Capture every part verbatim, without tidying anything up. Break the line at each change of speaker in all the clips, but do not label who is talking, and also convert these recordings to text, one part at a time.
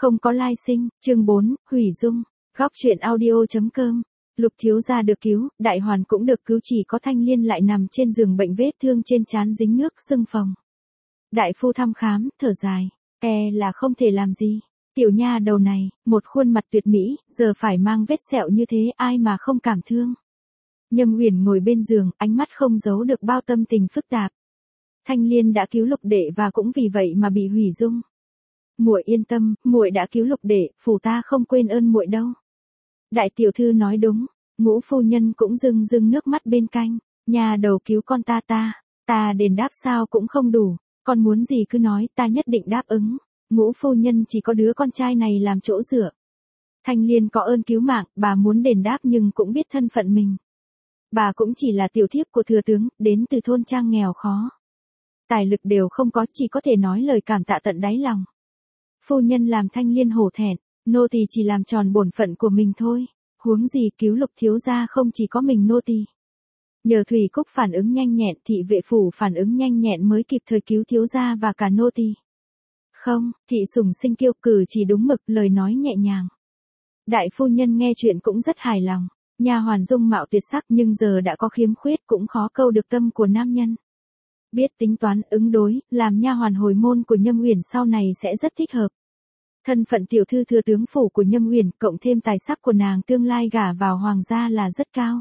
Không có lai sinh, chương bốn, hủy dung, góc truyện audio.com. Lục thiếu gia được cứu, đại hoàn cũng được cứu, chỉ có Thanh Liên lại nằm trên giường bệnh, vết thương trên trán dính nước sưng phồng. Đại phu thăm khám, thở dài, e là không thể làm gì. Tiểu nha đầu này, một khuôn mặt tuyệt mỹ, giờ phải mang vết sẹo như thế, ai mà không cảm thương. Nhâm Uyển ngồi bên giường, ánh mắt không giấu được bao tâm tình phức tạp. Thanh Liên đã cứu Lục đệ và cũng vì vậy mà bị hủy dung. Muội yên tâm, muội đã cứu Lục đệ, phủ ta không quên ơn muội đâu. Đại tiểu thư nói đúng, Ngũ phu nhân cũng rưng rưng nước mắt bên cạnh. Nhà đầu cứu con ta ta, ta đền đáp sao cũng không đủ, con muốn gì cứ nói, ta nhất định đáp ứng. Ngũ phu nhân chỉ có đứa con trai này làm chỗ dựa. Thanh Liên có ơn cứu mạng, bà muốn đền đáp nhưng cũng biết thân phận mình. Bà cũng chỉ là tiểu thiếp của thừa tướng, đến từ thôn trang nghèo khó. Tài lực đều không có, chỉ có thể nói lời cảm tạ tận đáy lòng. Phu nhân làm Thanh Liên hổ thẹn, nô tỳ chỉ làm tròn bổn phận của mình thôi. Huống gì cứu Lục thiếu gia không chỉ có mình nô tỳ. Nhờ Thủy Cúc phản ứng nhanh nhẹn, thị vệ phủ phản ứng nhanh nhẹn mới kịp thời cứu thiếu gia và cả nô tỳ. Không, thị sủng sinh kiêu, cử chỉ đúng mực, lời nói nhẹ nhàng. Đại phu nhân nghe chuyện cũng rất hài lòng. Nha hoàn dung mạo tuyệt sắc nhưng giờ đã có khiếm khuyết, cũng khó câu được tâm của nam nhân. Biết tính toán ứng đối, làm nha hoàn hồi môn của Nhâm Uyển sau này sẽ rất thích hợp. Thân phận tiểu thư thừa tướng phủ của Nhâm Uyển, cộng thêm tài sắc của nàng tương lai gả vào hoàng gia là rất cao.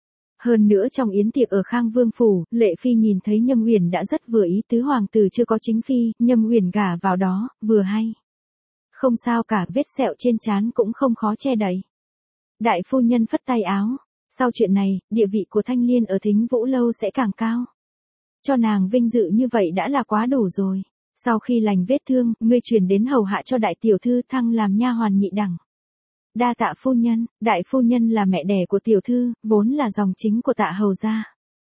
Hơn nữa trong yến tiệc ở Khang Vương phủ, Lệ Phi nhìn thấy Nhâm Uyển đã rất vừa ý, tứ hoàng tử chưa có chính phi, Nhâm Uyển gả vào đó, vừa hay. Không sao cả, vết sẹo trên trán cũng không khó che đậy. Đại phu nhân phất tay áo, sau chuyện này, địa vị của Thanh Liên ở Thính Vũ lâu sẽ càng cao. Cho nàng vinh dự như vậy đã là quá đủ rồi. Sau khi lành vết thương, ngươi chuyển đến hầu hạ cho đại tiểu thư, thăng làm nha hoàn nhị đẳng. Đa tạ phu nhân. Đại phu nhân là mẹ đẻ của tiểu thư, vốn là dòng chính của Tạ hầu gia.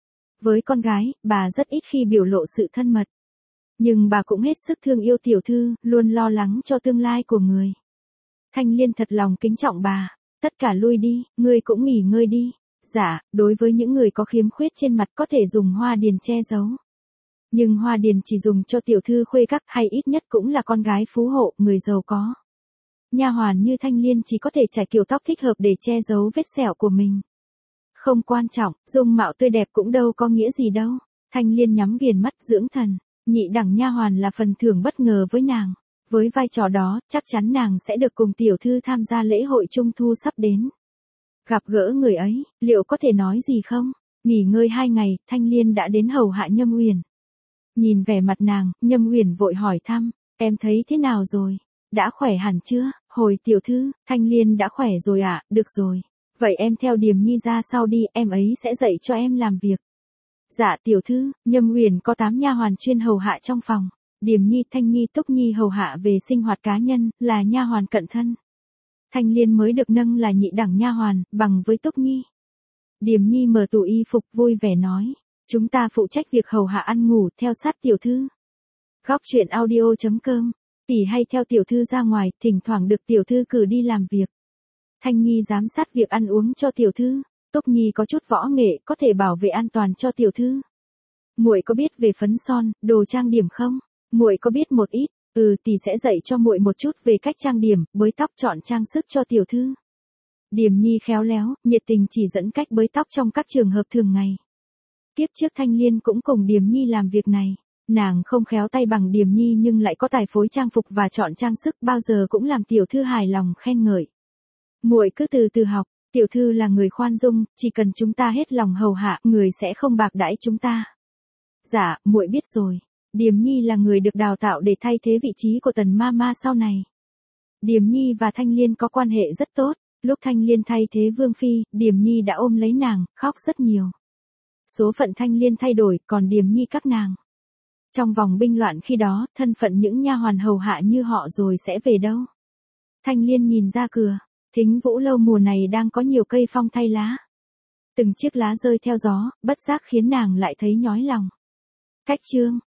Với con gái, bà rất ít khi biểu lộ sự thân mật. Nhưng bà cũng hết sức thương yêu tiểu thư, luôn lo lắng cho tương lai của người. Thanh Liên thật lòng kính trọng bà. Tất cả lui đi, ngươi cũng nghỉ ngơi đi. Dạ, đối với những người có khiếm khuyết trên mặt có thể dùng hoa điền che giấu. Nhưng hoa điền chỉ dùng cho tiểu thư khuê các, hay ít nhất cũng là con gái phú hộ, người giàu có. Nha hoàn như Thanh Liên chỉ có thể trải kiểu tóc thích hợp để che giấu vết sẹo của mình. Không quan trọng, dung mạo tươi đẹp cũng đâu có nghĩa gì đâu. Thanh Liên nhắm nghiền mắt dưỡng thần, nhị đẳng nha hoàn là phần thưởng bất ngờ với nàng. Với vai trò đó, chắc chắn nàng sẽ được cùng tiểu thư tham gia lễ hội trung thu sắp đến. Gặp gỡ người ấy, liệu có thể nói gì không? Nghỉ ngơi hai ngày, Thanh Liên đã đến hầu hạ Nhâm Uyển. Nhìn vẻ mặt nàng, Nhâm Uyển vội hỏi thăm, em thấy thế nào rồi? Đã khỏe hẳn chưa? Hồi tiểu thư, Thanh Liên đã khỏe rồi ạ, à? Được rồi. Vậy em theo Điềm Nhi ra sau đi, em ấy sẽ dạy cho em làm việc. Dạ tiểu thư. Nhâm Uyển có tám nha hoàn chuyên hầu hạ trong phòng. Điềm Nhi, Thanh Nhi, Túc Nhi hầu hạ về sinh hoạt cá nhân, là nha hoàn cận thân. Thanh Liên mới được nâng là nhị đẳng nha hoàn, bằng với Túc Nhi. Điềm Nhi mở tủ y phục vui vẻ nói, chúng ta phụ trách việc hầu hạ ăn ngủ, theo sát tiểu thư. Góc truyện audio.com. Tỷ hay theo tiểu thư ra ngoài, thỉnh thoảng được tiểu thư cử đi làm việc. Thanh Nhi giám sát việc ăn uống cho tiểu thư. Túc Nhi có chút võ nghệ, có thể bảo vệ an toàn cho tiểu thư. Muội có biết về phấn son, đồ trang điểm không? Muội có biết một ít. Ừ, tỷ sẽ dạy cho muội một chút về cách trang điểm, bới tóc, chọn trang sức cho tiểu thư. Điềm Nhi khéo léo, nhiệt tình chỉ dẫn cách bới tóc trong các trường hợp thường ngày. Tiếp trước Thanh Liên cũng cùng Điềm Nhi làm việc này. Nàng không khéo tay bằng Điềm Nhi nhưng lại có tài phối trang phục và chọn trang sức, bao giờ cũng làm tiểu thư hài lòng khen ngợi. Muội cứ từ từ học, tiểu thư là người khoan dung, chỉ cần chúng ta hết lòng hầu hạ, người sẽ không bạc đãi chúng ta. Dạ, muội biết rồi. Điềm Nhi là người được đào tạo để thay thế vị trí của Tần Mama sau này. Điềm Nhi và Thanh Liên có quan hệ rất tốt. Lúc Thanh Liên thay thế Vương Phi, Điềm Nhi đã ôm lấy nàng, khóc rất nhiều. Số phận Thanh Liên thay đổi, còn Điềm Nhi các nàng. Trong vòng binh loạn khi đó, thân phận những nha hoàn hầu hạ như họ rồi sẽ về đâu? Thanh Liên nhìn ra cửa, Thính Vũ lâu mùa này đang có nhiều cây phong thay lá. Từng chiếc lá rơi theo gió, bất giác khiến nàng lại thấy nhói lòng. Cách chương,